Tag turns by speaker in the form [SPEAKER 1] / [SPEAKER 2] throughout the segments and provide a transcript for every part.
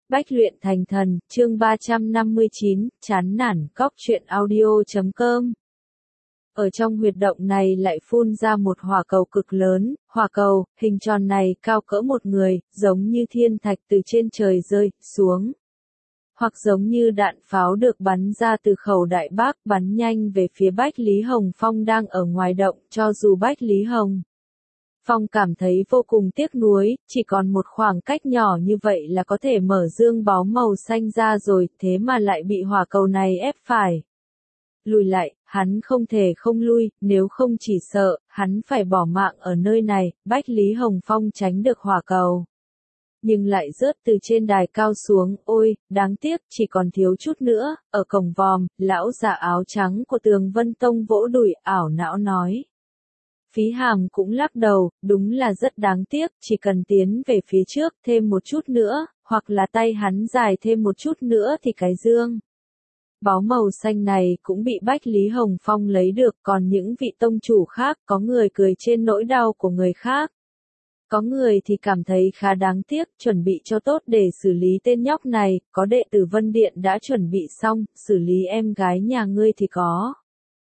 [SPEAKER 1] Bách luyện thành thần, chương 359, chán nản, cóc truyện audio.com. Ở trong huyệt động này lại phun ra một hỏa cầu cực lớn, hỏa cầu, hình tròn này cao cỡ một người, giống như thiên thạch từ trên trời rơi xuống. Hoặc giống như đạn pháo được bắn ra từ khẩu Đại Bác bắn nhanh về phía Bách Lý Hồng Phong đang ở ngoài động, cho dù Bách Lý Hồng Phong cảm thấy vô cùng tiếc nuối, chỉ còn một khoảng cách nhỏ như vậy là có thể mở dương báu màu xanh ra rồi, thế mà lại bị hỏa cầu này ép phải lùi lại, hắn không thể không lui, nếu không chỉ sợ, hắn phải bỏ mạng ở nơi này. Bách Lý Hồng Phong tránh được hỏa cầu, nhưng lại rớt từ trên đài cao xuống, ôi, đáng tiếc, chỉ còn thiếu chút nữa. Ở cổng vòm, lão già áo trắng của Tường Vân Tông vỗ đùi, ảo não nói. Phí Hàm cũng lắc đầu, đúng là rất đáng tiếc, chỉ cần tiến về phía trước thêm một chút nữa, hoặc là tay hắn dài thêm một chút nữa thì cái dương báu màu xanh này cũng bị Bách Lý Hồng Phong lấy được. Còn những vị tông chủ khác, có người cười trên nỗi đau của người khác, có người thì cảm thấy khá đáng tiếc, chuẩn bị cho tốt để xử lý tên nhóc này. Có đệ tử Vân Điện đã chuẩn bị xong, xử lý em gái nhà ngươi thì có.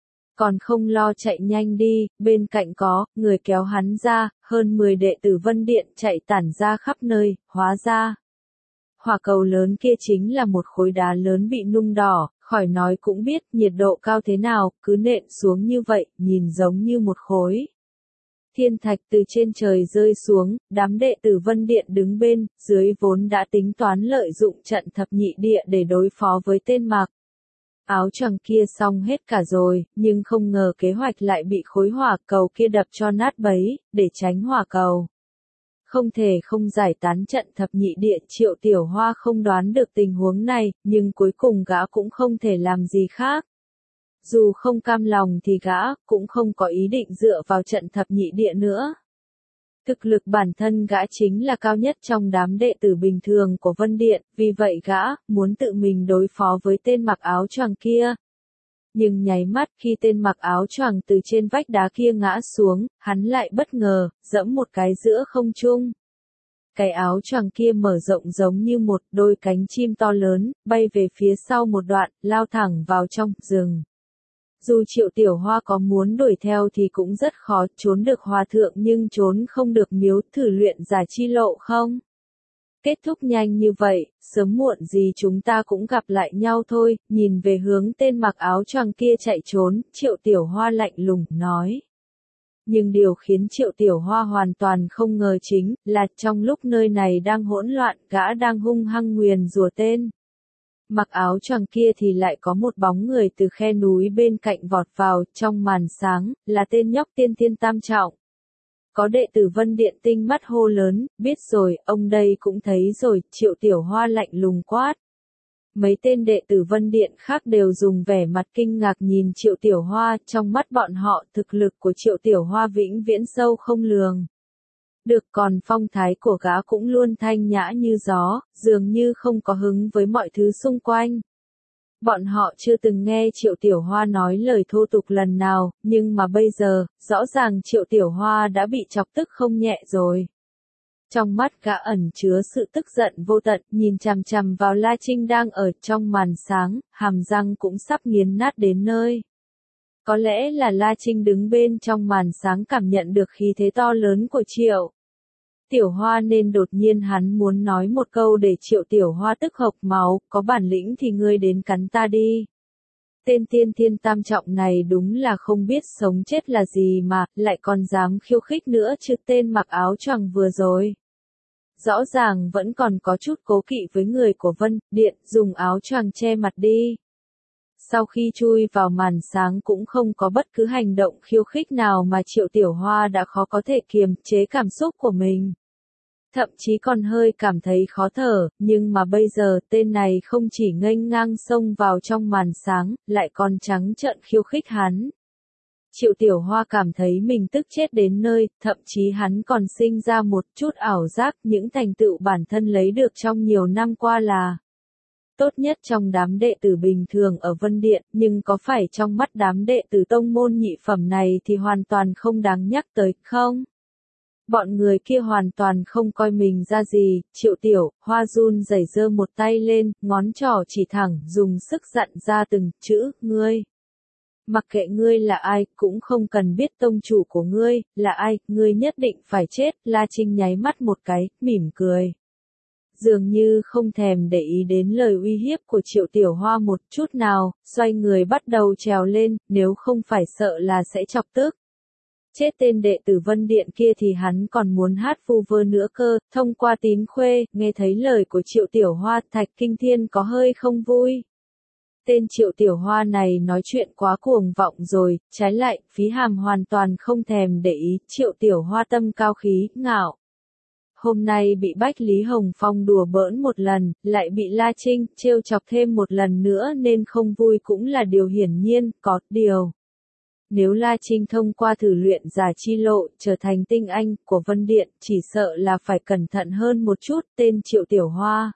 [SPEAKER 1] Còn không lo chạy nhanh đi, bên cạnh có người kéo hắn ra, hơn 10 đệ tử Vân Điện chạy tản ra khắp nơi, hóa ra hỏa cầu lớn kia chính là một khối đá lớn bị nung đỏ, khỏi nói cũng biết nhiệt độ cao thế nào, cứ nện xuống như vậy, nhìn giống như một khối thiên thạch từ trên trời rơi xuống. Đám đệ tử Vân Điện đứng bên dưới vốn đã tính toán lợi dụng trận thập nhị địa để đối phó với tên mặc áo choàng kia xong hết cả rồi, nhưng không ngờ kế hoạch lại bị khối hỏa cầu kia đập cho nát bấy. Để tránh hỏa cầu không thể không giải tán trận thập nhị địa, Triệu Tiểu Hoa không đoán được tình huống này, nhưng cuối cùng gã cũng không thể làm gì khác. Dù không cam lòng thì gã cũng không có ý định dựa vào trận thập nhị địa nữa. Thực lực bản thân gã chính là cao nhất trong đám đệ tử bình thường của Vân Điện, vì vậy gã muốn tự mình đối phó với tên mặc áo choàng kia. Nhưng nháy mắt khi tên mặc áo choàng từ trên vách đá kia ngã xuống, hắn lại bất ngờ giẫm một cái giữa không trung. Cái áo choàng kia mở rộng giống như một đôi cánh chim to lớn, bay về phía sau một đoạn, lao thẳng vào trong rừng. Dù Triệu Tiểu Hoa có muốn đuổi theo thì cũng rất khó, trốn được hòa thượng nhưng trốn không được miếu. Thử luyện giả chi lộ không? Kết thúc nhanh như vậy, sớm muộn gì chúng ta cũng gặp lại nhau thôi. Nhìn về hướng tên mặc áo choàng kia chạy trốn, Triệu Tiểu Hoa lạnh lùng nói. Nhưng điều khiến Triệu Tiểu Hoa hoàn toàn không ngờ chính là trong lúc nơi này đang hỗn loạn, gã đang hung hăng nguyền rủa tên mặc áo choàng kia thì lại có một bóng người từ khe núi bên cạnh vọt vào. Trong màn sáng, là tên nhóc Tiên Thiên Tam Trọng. Có đệ tử Vân Điện tinh mắt hô lớn, biết rồi, ông đây cũng thấy rồi. Triệu Tiểu Hoa lạnh lùng quát. Mấy tên đệ tử Vân Điện khác đều dùng vẻ mặt kinh ngạc nhìn Triệu Tiểu Hoa, trong mắt bọn họ thực lực của Triệu Tiểu Hoa vĩnh viễn sâu không lường được, còn phong thái của gã cũng luôn thanh nhã như gió, dường như không có hứng với mọi thứ xung quanh. Bọn họ chưa từng nghe Triệu Tiểu Hoa nói lời thô tục lần nào, nhưng mà bây giờ, rõ ràng Triệu Tiểu Hoa đã bị chọc tức không nhẹ rồi. Trong mắt gã ẩn chứa sự tức giận vô tận, nhìn chằm chằm vào La Trinh đang ở trong màn sáng, hàm răng cũng sắp nghiến nát đến nơi. Có lẽ là La Trinh đứng bên trong màn sáng cảm nhận được khí thế to lớn của Triệu Tiểu Hoa nên đột nhiên hắn muốn nói một câu để Triệu Tiểu Hoa tức hộc máu, có bản lĩnh thì ngươi đến cắn ta đi. Tên Tiên Thiên Tam Trọng này đúng là không biết sống chết là gì mà, lại còn dám khiêu khích nữa chứ. Tên mặc áo choàng vừa rồi rõ ràng vẫn còn có chút cố kỵ với người của Vân Điện, dùng áo choàng che mặt đi. Sau khi chui vào màn sáng cũng không có bất cứ hành động khiêu khích nào mà Triệu Tiểu Hoa đã khó có thể kiềm chế cảm xúc của mình. Thậm chí còn hơi cảm thấy khó thở, nhưng mà bây giờ tên này không chỉ nghênh ngang xông vào trong màn sáng, lại còn trắng trợn khiêu khích hắn. Triệu Tiểu Hoa cảm thấy mình tức chết đến nơi, thậm chí hắn còn sinh ra một chút ảo giác những thành tựu bản thân lấy được trong nhiều năm qua là tốt nhất trong đám đệ tử bình thường ở Vân Điện, nhưng có phải trong mắt đám đệ tử tông môn nhị phẩm này thì hoàn toàn không đáng nhắc tới, không? Bọn người kia hoàn toàn không coi mình ra gì, Triệu Tiểu Hoa run rẩy giơ một tay lên, ngón trỏ chỉ thẳng, dùng sức dặn ra từng chữ, ngươi. Mặc kệ ngươi là ai, cũng không cần biết tông chủ của ngươi, là ai, ngươi nhất định phải chết, La Trinh nháy mắt một cái, mỉm cười. Dường như không thèm để ý đến lời uy hiếp của Triệu Tiểu Hoa một chút nào, xoay người bắt đầu trèo lên, nếu không phải sợ là sẽ chọc tức. Chết tên đệ tử Vân Điện kia thì hắn còn muốn hát vu vơ nữa cơ, thông qua tín khuê, nghe thấy lời của Triệu Tiểu Hoa, Thạch Kinh Thiên có hơi không vui. Tên Triệu Tiểu Hoa này nói chuyện quá cuồng vọng rồi, trái lại, Phí Hàm hoàn toàn không thèm để ý, Triệu Tiểu Hoa tâm cao khí, ngạo. Hôm nay bị Bách Lý Hồng Phong đùa bỡn một lần, lại bị La Trinh trêu chọc thêm một lần nữa nên không vui cũng là điều hiển nhiên, có điều. Nếu La Trinh thông qua thử luyện giả chi lộ, trở thành tinh anh của Vân Điện, chỉ sợ là phải cẩn thận hơn một chút, tên Triệu Tiểu Hoa.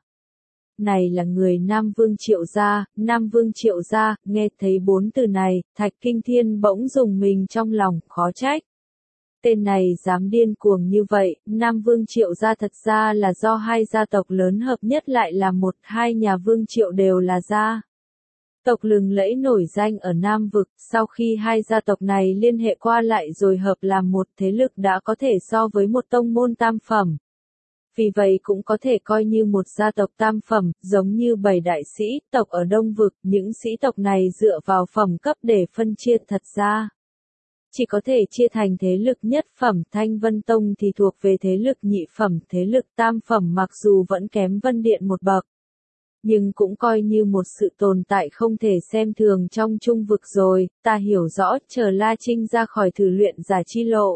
[SPEAKER 1] Này là người Nam Vương Triệu gia, Nam Vương Triệu gia, nghe thấy 4 từ này, Thạch Kinh Thiên bỗng rùng mình trong lòng, khó trách. Tên này dám điên cuồng như vậy, Nam Vương Triệu gia thật ra là do hai gia tộc lớn hợp nhất lại là một, hai nhà Vương Triệu đều là gia tộc lừng lẫy nổi danh ở Nam Vực, sau khi hai gia tộc này liên hệ qua lại rồi hợp làm một thế lực đã có thể so với một tông môn tam phẩm. Vì vậy cũng có thể coi như một gia tộc tam phẩm, giống như 7 đại sĩ tộc ở Đông Vực, những sĩ tộc này dựa vào phẩm cấp để phân chia thật ra. Chỉ có thể chia thành thế lực nhất phẩm, Thanh Vân Tông thì thuộc về thế lực nhị phẩm, thế lực tam phẩm mặc dù vẫn kém Vân Điện một bậc. Nhưng cũng coi như một sự tồn tại không thể xem thường trong trung vực rồi, ta hiểu rõ, chờ La Trinh ra khỏi thử luyện giả chi lộ.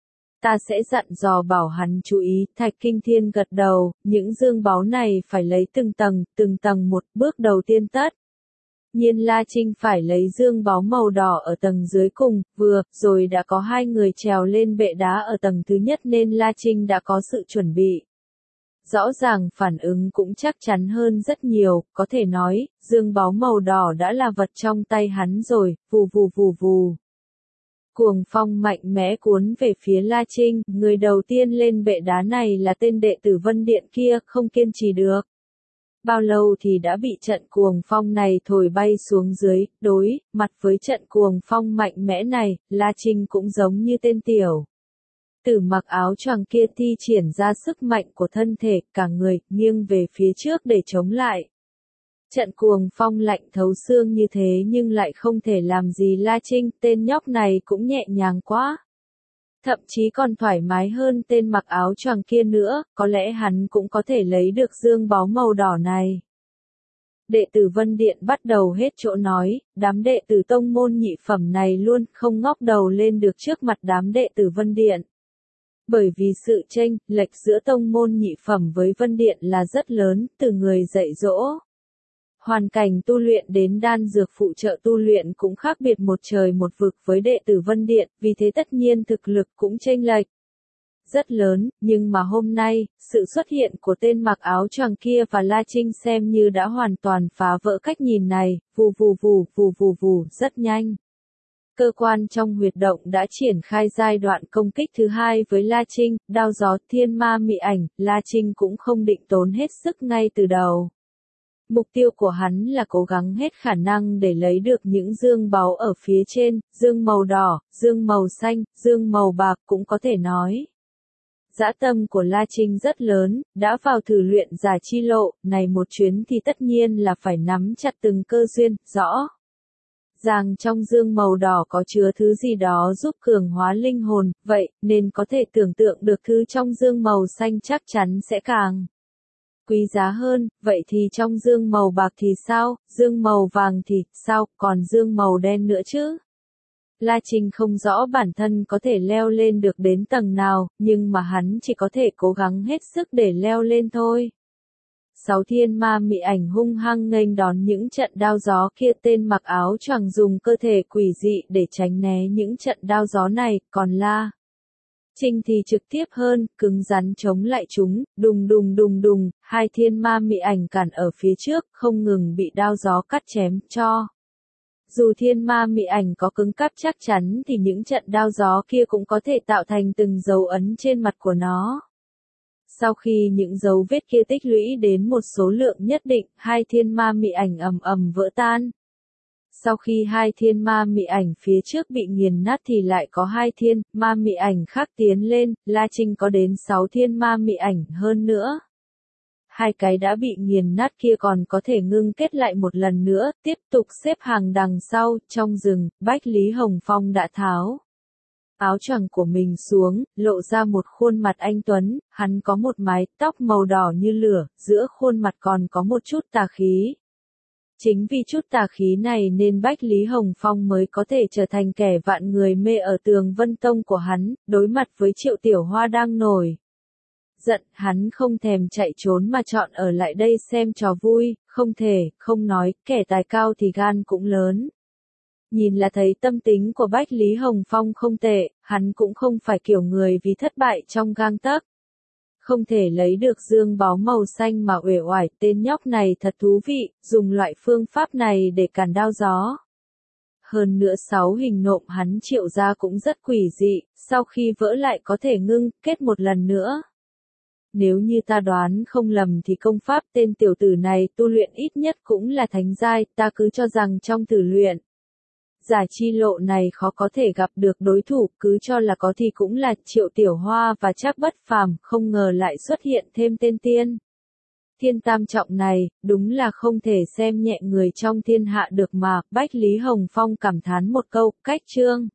[SPEAKER 1] Ta sẽ dặn dò bảo hắn chú ý, Thạch Kinh Thiên gật đầu, những dương báu này phải lấy từng tầng một, bước đầu tiên tất. Nhiên La Trinh phải lấy dương báu màu đỏ ở tầng dưới cùng, rồi đã có hai người trèo lên bệ đá ở tầng thứ nhất nên La Trinh đã có sự chuẩn bị. Rõ ràng phản ứng cũng chắc chắn hơn rất nhiều, có thể nói, dương báu màu đỏ đã là vật trong tay hắn rồi, vù vù vù vù. Cuồng phong mạnh mẽ cuốn về phía La Trinh, người đầu tiên lên bệ đá này là tên đệ tử Vân Điện kia, không kiên trì được. Bao lâu thì đã bị trận cuồng phong này thổi bay xuống dưới, đối mặt với trận cuồng phong mạnh mẽ này, La Trinh cũng giống như tên tiểu tử mặc áo choàng kia thi triển ra sức mạnh của thân thể, cả người nghiêng về phía trước để chống lại. Trận cuồng phong lạnh thấu xương như thế nhưng lại không thể làm gì La Trinh, tên nhóc này cũng nhẹ nhàng quá. Thậm chí còn thoải mái hơn tên mặc áo choàng kia nữa, có lẽ hắn cũng có thể lấy được dương báu màu đỏ này. Đệ tử Vân Điện bắt đầu hết chỗ nói, đám đệ tử tông môn nhị phẩm này luôn không ngóc đầu lên được trước mặt đám đệ tử Vân Điện. Bởi vì sự chênh lệch giữa tông môn nhị phẩm với Vân Điện là rất lớn, từ người dạy dỗ. Hoàn cảnh tu luyện đến đan dược phụ trợ tu luyện cũng khác biệt một trời một vực với đệ tử Vân Điện, vì thế tất nhiên thực lực cũng chênh lệch rất lớn, nhưng mà hôm nay, sự xuất hiện của tên mặc áo choàng kia và La Trinh xem như đã hoàn toàn phá vỡ cách nhìn này, vù vù vù, vù vù vù, rất nhanh. Cơ quan trong huyệt động đã triển khai giai đoạn công kích thứ hai với La Trinh, đao gió thiên ma mị ảnh, La Trinh cũng không định tốn hết sức ngay từ đầu. Mục tiêu của hắn là cố gắng hết khả năng để lấy được những dương báu ở phía trên, dương màu đỏ, dương màu xanh, dương màu bạc cũng có thể nói. Dã tâm của La Trinh rất lớn, đã vào thử luyện giả chi lộ, này một chuyến thì tất nhiên là phải nắm chặt từng cơ duyên, rõ ràng trong dương màu đỏ có chứa thứ gì đó giúp cường hóa linh hồn, vậy nên có thể tưởng tượng được thứ trong dương màu xanh chắc chắn sẽ càng quý giá hơn, vậy thì trong dương màu bạc thì sao, dương màu vàng thì sao, còn dương màu đen nữa chứ? La Trinh không rõ bản thân có thể leo lên được đến tầng nào, nhưng mà hắn chỉ có thể cố gắng hết sức để leo lên thôi. 6 thiên ma mị ảnh hung hăng nghênh đón những trận đao gió kia, tên mặc áo choàng dùng cơ thể quỷ dị để tránh né những trận đao gió này, còn La Trinh thì trực tiếp hơn, cứng rắn chống lại chúng, đùng đùng đùng đùng, hai thiên ma mị ảnh cản ở phía trước, không ngừng bị đao gió cắt chém cho. Dù thiên ma mị ảnh có cứng cáp chắc chắn thì những trận đao gió kia cũng có thể tạo thành từng dấu ấn trên mặt của nó. Sau khi những dấu vết kia tích lũy đến một số lượng nhất định, hai thiên ma mị ảnh ầm ầm vỡ tan. Sau khi hai thiên ma mị ảnh phía trước bị nghiền nát thì lại có hai thiên ma mị ảnh khác tiến lên, La Trinh có đến 6 thiên ma mị ảnh hơn nữa. Hai cái đã bị nghiền nát kia còn có thể ngưng kết lại một lần nữa, tiếp tục xếp hàng đằng sau. Trong rừng, Bách Lý Hồng Phong đã tháo áo choàng của mình xuống, lộ ra một khuôn mặt anh tuấn, hắn có một mái tóc màu đỏ như lửa, giữa khuôn mặt còn có một chút tà khí. Chính vì chút tà khí này nên Bách Lý Hồng Phong mới có thể trở thành kẻ vạn người mê ở Tường Vân Tông của hắn, đối mặt với Triệu Tiểu Hoa đang nổi giận, hắn không thèm chạy trốn mà chọn ở lại đây xem trò vui, không thể, không nói, kẻ tài cao thì gan cũng lớn. Nhìn là thấy tâm tính của Bách Lý Hồng Phong không tệ, hắn cũng không phải kiểu người vì thất bại trong gang tấc. Không thể lấy được dương báu màu xanh mà uể oải, tên nhóc này thật thú vị, dùng loại phương pháp này để cản đao gió. Hơn nữa 6 hình nộm hắn triệu ra cũng rất quỷ dị, sau khi vỡ lại có thể ngưng kết một lần nữa. Nếu như ta đoán không lầm thì công pháp tên tiểu tử này tu luyện ít nhất cũng là thánh giai, ta cứ cho rằng trong tử luyện giả chi lộ này khó có thể gặp được đối thủ, cứ cho là có thì cũng là Triệu Tiểu Hoa và Trác Bất Phàm, không ngờ lại xuất hiện thêm tên tiên thiên tam trọng này, đúng là không thể xem nhẹ người trong thiên hạ được mà. Bách Lý Hồng Phong cảm thán một câu, cách chương